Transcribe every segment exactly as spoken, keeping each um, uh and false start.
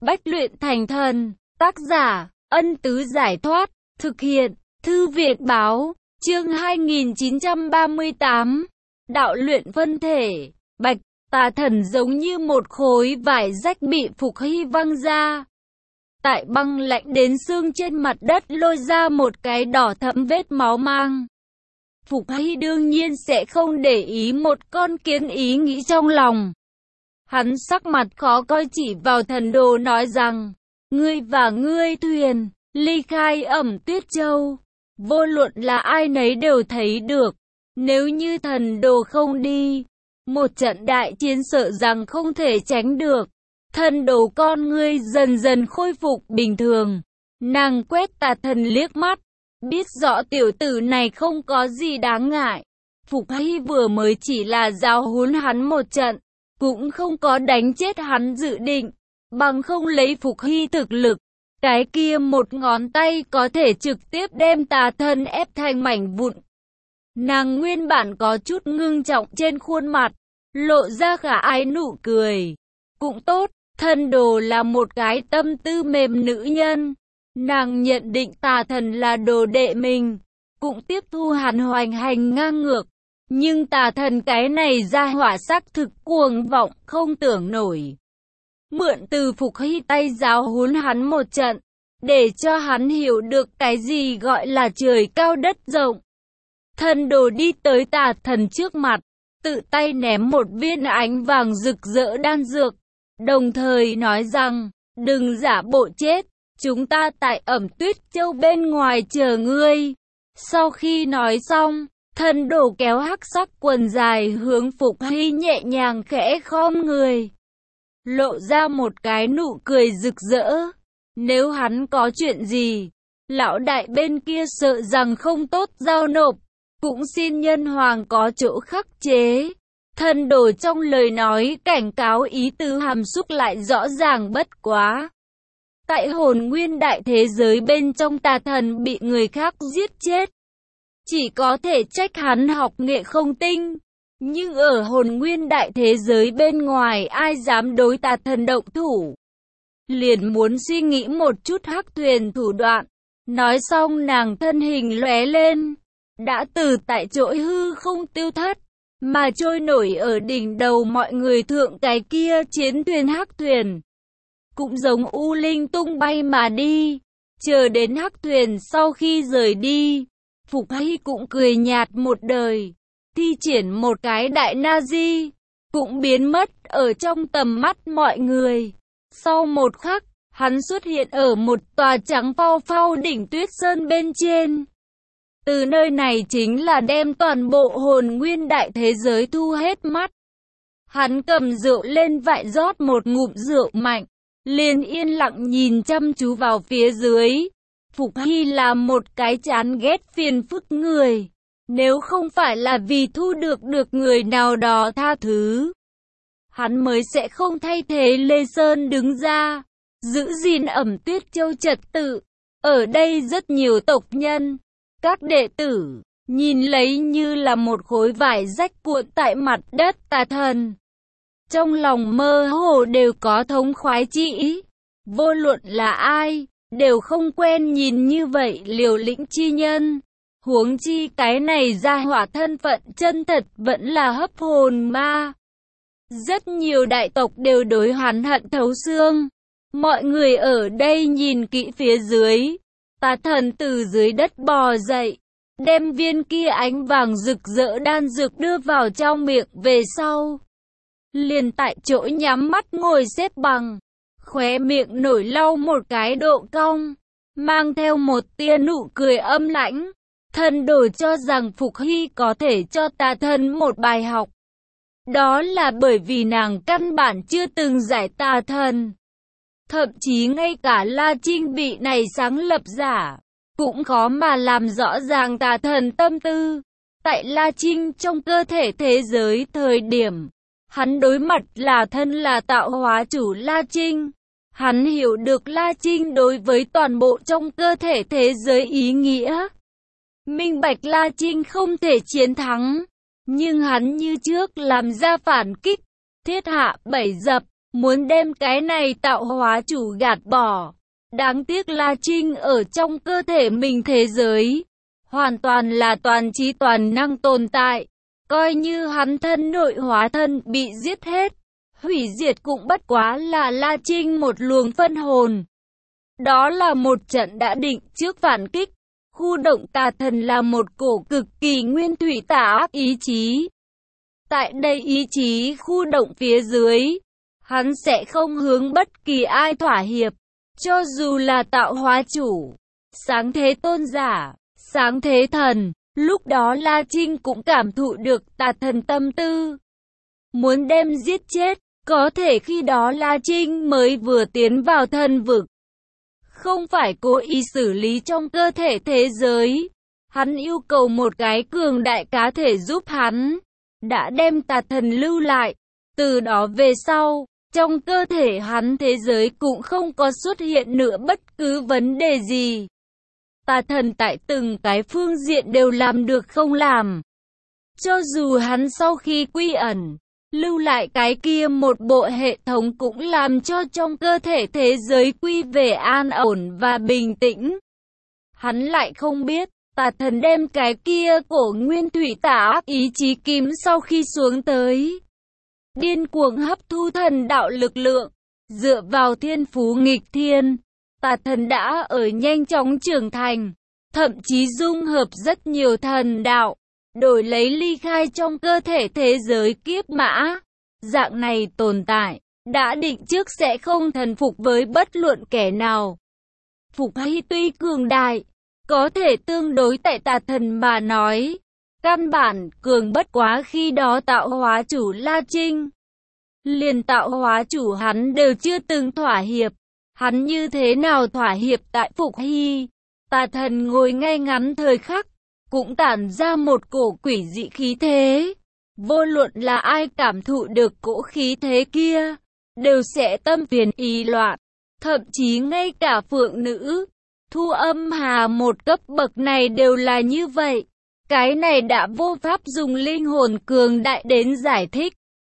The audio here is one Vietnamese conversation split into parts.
Bách luyện thành thần, tác giả, Ân Tứ Giải Thoát, thực hiện, Thư viện Báo, chương hai nghìn chín trăm ba mươi tám, đạo luyện phân thể, Bạch, tà thần giống như một khối vải rách bị Phục Hy văng ra. Tại băng lạnh đến xương trên mặt đất lôi ra một cái đỏ thẫm vết máu mang. Phục Hy đương nhiên sẽ không để ý một con kiến ý nghĩ trong lòng. Hắn sắc mặt khó coi chỉ vào thần đồ nói rằng, ngươi và ngươi thuyền, ly khai Ẩm Tuyết Châu. Vô luận là ai nấy đều thấy được, nếu như thần đồ không đi, một trận đại chiến sợ rằng không thể tránh được. Thần đồ con ngươi dần dần khôi phục bình thường. Nàng quét tà thần liếc mắt, biết rõ tiểu tử này không có gì đáng ngại. Phục Hy vừa mới chỉ là giáo huấn hắn một trận, cũng không có đánh chết hắn dự định. Bằng không lấy Phục Hy thực lực, cái kia một ngón tay có thể trực tiếp đem tà thần ép thành mảnh vụn. Nàng nguyên bản có chút ngưng trọng trên khuôn mặt, lộ ra khả ái nụ cười. Cũng tốt, thần đồ là một cái tâm tư mềm nữ nhân. Nàng nhận định tà thần là đồ đệ mình, cũng tiếp thu hắn hoành hành ngang ngược. Nhưng tà thần cái này ra hỏa sắc thực cuồng vọng không tưởng nổi. Mượn từ Phục Hy tay giáo huấn hắn một trận, để cho hắn hiểu được cái gì gọi là trời cao đất rộng. Thần đồ đi tới tà thần trước mặt, tự tay ném một viên ánh vàng rực rỡ đan dược, đồng thời nói rằng, đừng giả bộ chết, chúng ta tại Ẩm Tuyết Châu bên ngoài chờ ngươi. Sau khi nói xong, thần đồ kéo hắc sắc quần dài hướng Phục Hy nhẹ nhàng khẽ khom người, lộ ra một cái nụ cười rực rỡ. Nếu hắn có chuyện gì, lão đại bên kia sợ rằng không tốt giao nộp, cũng xin nhân hoàng có chỗ khắc chế. Thần đồ trong lời nói cảnh cáo ý tứ hàm xúc lại rõ ràng bất quá. Tại hồn nguyên đại thế giới bên trong tà thần bị người khác giết chết, chỉ có thể trách hắn học nghệ không tinh. Nhưng ở hồn nguyên đại thế giới bên ngoài ai dám đối tà thần động thủ. Liền muốn suy nghĩ một chút hắc thuyền thủ đoạn. Nói xong nàng thân hình lóe lên, đã từ tại chỗ hư không tiêu thất, mà trôi nổi ở đỉnh đầu mọi người thượng cái kia chiến thuyền hắc thuyền. Cũng giống u linh tung bay mà đi. Chờ đến hắc thuyền sau khi rời đi, Phục Hy cũng cười nhạt một đời, thi triển một cái đại na di, cũng biến mất ở trong tầm mắt mọi người. Sau một khắc, hắn xuất hiện ở một tòa trắng phau phau đỉnh Tuyết Sơn bên trên. Từ nơi này chính là đem toàn bộ hồn nguyên đại thế giới thu hết mắt. Hắn cầm rượu lên vại rót một ngụm rượu mạnh, liền yên lặng nhìn chăm chú vào phía dưới. Phục Hy là một cái chán ghét phiền phức người. Nếu không phải là vì thu được được người nào đó tha thứ, hắn mới sẽ không thay thế Lê Sơn đứng ra, giữ gìn Ẩm Tuyết Châu trật tự. Ở đây rất nhiều tộc nhân, các đệ tử, nhìn lấy như là một khối vải rách cuộn tại mặt đất tà thần. Trong lòng mơ hồ đều có thống khoái chỉ, vô luận là ai, đều không quen nhìn như vậy liều lĩnh chi nhân. Huống chi cái này ra hỏa thân phận chân thật vẫn là hấp hồn ma. Rất nhiều đại tộc đều đối hắn hận thấu xương. Mọi người ở đây nhìn kỹ phía dưới. Tà thần từ dưới đất bò dậy, đem viên kia ánh vàng rực rỡ đan dược đưa vào trong miệng về sau. Liền tại chỗ nhắm mắt ngồi xếp bằng, khóe miệng nổi lau một cái độ cong, mang theo một tia nụ cười âm lãnh. Thần đồ cho rằng Phục Hy có thể cho tà thần một bài học. Đó là bởi vì nàng căn bản chưa từng giải tà thần. Thậm chí ngay cả La Trinh bị này sáng lập giả, cũng khó mà làm rõ ràng tà thần tâm tư. Tại La Trinh trong cơ thể thế giới thời điểm, hắn đối mặt là thân là tạo hóa chủ La Trinh. Hắn hiểu được La Trinh đối với toàn bộ trong cơ thể thế giới ý nghĩa. Minh bạch La Trinh không thể chiến thắng, nhưng hắn như trước làm ra phản kích, thiết hạ bảy dập, muốn đem cái này tạo hóa chủ gạt bỏ. Đáng tiếc La Trinh ở trong cơ thể mình thế giới, hoàn toàn là toàn trí toàn năng tồn tại. Coi như hắn thân nội hóa thân bị giết hết, hủy diệt cũng bất quá là La Trinh một luồng phân hồn. Đó là một trận đã định trước phản kích. Khu động tà thần là một cổ cực kỳ nguyên thủy tà ác ý chí. Tại đây ý chí khu động phía dưới, hắn sẽ không hướng bất kỳ ai thỏa hiệp. Cho dù là tạo hóa chủ, sáng thế tôn giả, sáng thế thần, lúc đó La Trinh cũng cảm thụ được tà thần tâm tư. Muốn đem giết chết, có thể khi đó La Trinh mới vừa tiến vào thần vực. Không phải cố ý xử lý trong cơ thể thế giới. Hắn yêu cầu một cái cường đại cá thể giúp hắn. Đã đem tà thần lưu lại. Từ đó về sau, trong cơ thể hắn thế giới cũng không có xuất hiện nữa bất cứ vấn đề gì. Tà thần tại từng cái phương diện đều làm được không làm. Cho dù hắn sau khi quy ẩn, lưu lại cái kia một bộ hệ thống cũng làm cho trong cơ thể thế giới quy về an ổn và bình tĩnh. Hắn lại không biết, tà thần đem cái kia cổ nguyên thủy tà ác ý chí kim sau khi xuống tới. Điên cuồng hấp thu thần đạo lực lượng, dựa vào thiên phú nghịch thiên, tà thần đã ở nhanh chóng trưởng thành, thậm chí dung hợp rất nhiều thần đạo, đổi lấy ly khai trong cơ thể thế giới kiếp mã. Dạng này tồn tại, đã định trước sẽ không thần phục với bất luận kẻ nào. Phục Hy tuy cường đại, có thể tương đối tại tà thần mà nói, căn bản cường bất quá khi đó tạo hóa chủ La Trinh. Liền tạo hóa chủ hắn đều chưa từng thỏa hiệp, hắn như thế nào thỏa hiệp tại Phục Hy. Tà thần ngồi ngay ngắn thời khắc, cũng tản ra một cổ quỷ dị khí thế. Vô luận là ai cảm thụ được cỗ khí thế kia, đều sẽ tâm phiền ý loạn. Thậm chí ngay cả phượng nữ, Thu Âm Hà một cấp bậc này đều là như vậy. Cái này đã vô pháp dùng linh hồn cường đại đến giải thích.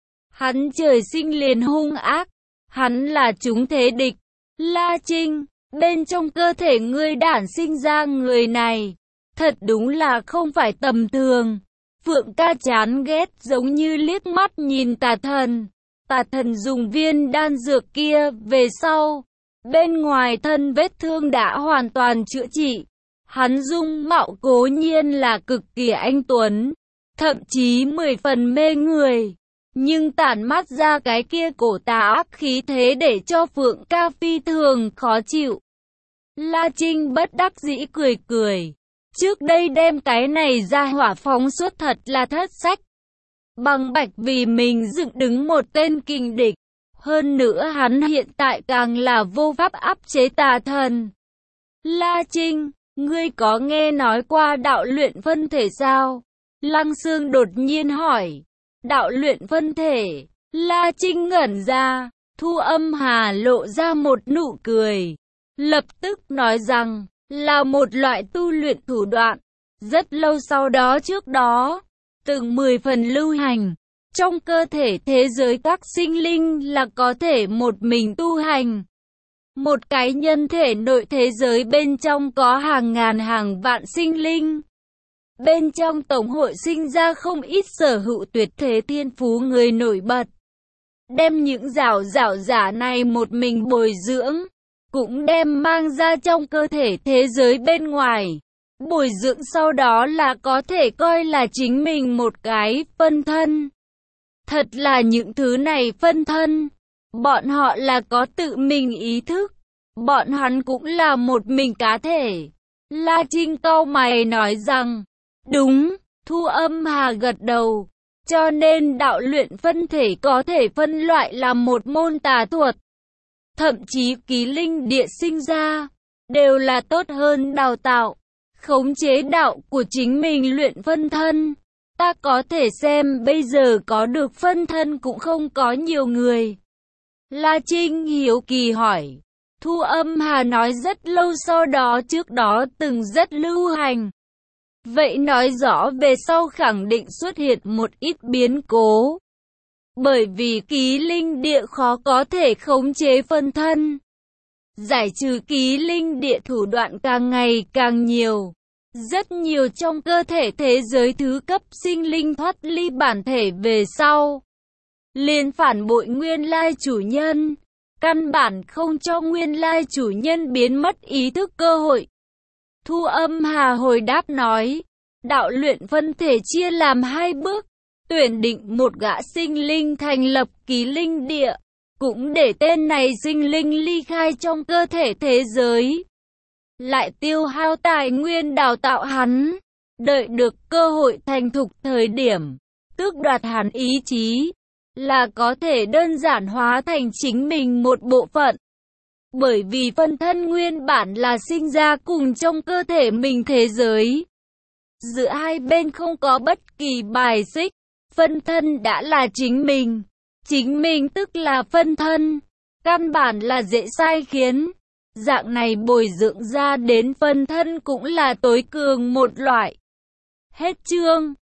Hắn trời sinh liền hung ác, hắn là chúng thế địch. La Trinh, bên trong cơ thể ngươi đản sinh ra người này, thật đúng là không phải tầm thường. Phượng ca chán ghét giống như liếc mắt nhìn tà thần. Tà thần dùng viên đan dược kia về sau, bên ngoài thân vết thương đã hoàn toàn chữa trị. Hắn dung mạo cố nhiên là cực kỳ anh tuấn, thậm chí mười phần mê người, nhưng tản mát ra cái kia cổ tà ác khí thế để cho Phượng ca phi thường khó chịu. La Trinh bất đắc dĩ cười cười. Trước đây đem cái này ra hỏa phóng xuất thật là thất sách. Bằng bạch vì mình dựng đứng một tên kình địch. Hơn nữa hắn hiện tại càng là vô pháp áp chế tà thần. La Trinh, ngươi có nghe nói qua đạo luyện phân thể sao? Lăng Xương đột nhiên hỏi. Đạo luyện phân thể. La Trinh ngẩn ra. Thu Âm Hà lộ ra một nụ cười. Lập tức nói rằng, là một loại tu luyện thủ đoạn. Rất lâu sau đó trước đó, từng mười phần lưu hành. Trong cơ thể thế giới các sinh linh là có thể một mình tu hành. Một cái nhân thể nội thế giới bên trong có hàng ngàn hàng vạn sinh linh. Bên trong tổng hội sinh ra không ít sở hữu tuyệt thế thiên phú người nổi bật. Đem những rảo rảo giả này một mình bồi dưỡng, cũng đem mang ra trong cơ thể thế giới bên ngoài. Bồi dưỡng sau đó là có thể coi là chính mình một cái phân thân. Thật là những thứ này phân thân, bọn họ là có tự mình ý thức, bọn hắn cũng là một mình cá thể. La Trinh cau mày nói rằng, đúng, Thu Âm Hà gật đầu, cho nên đạo luyện phân thể có thể phân loại là một môn tà thuật. Thậm chí ký linh địa sinh ra, đều là tốt hơn đào tạo, khống chế đạo của chính mình luyện phân thân. Ta có thể xem bây giờ có được phân thân cũng không có nhiều người. La Trinh hiếu kỳ hỏi. Thu Âm Hà nói rất lâu sau đó trước đó từng rất lưu hành. Vậy nói rõ về sau khẳng định xuất hiện một ít biến cố. Bởi vì ký linh địa khó có thể khống chế phân thân. Giải trừ ký linh địa thủ đoạn càng ngày càng nhiều. Rất nhiều trong cơ thể thế giới thứ cấp sinh linh thoát ly bản thể về sau, liền phản bội nguyên lai chủ nhân, căn bản không cho nguyên lai chủ nhân biến mất ý thức cơ hội. Thu Âm Hà hồi đáp nói, đạo luyện phân thể chia làm hai bước, tuyển định một gã sinh linh thành lập ký linh địa, cũng để tên này sinh linh ly khai trong cơ thể thế giới, lại tiêu hao tài nguyên đào tạo hắn, đợi được cơ hội thành thục thời điểm, tước đoạt hắn ý chí, là có thể đơn giản hóa thành chính mình một bộ phận. Bởi vì phân thân nguyên bản là sinh ra cùng trong cơ thể mình thế giới. Giữa hai bên không có bất kỳ bài xích, phân thân đã là chính mình. Chính mình tức là phân thân, căn bản là dễ sai khiến. Dạng này bồi dưỡng ra đến phân thân cũng là tối cường một loại. Hết chương.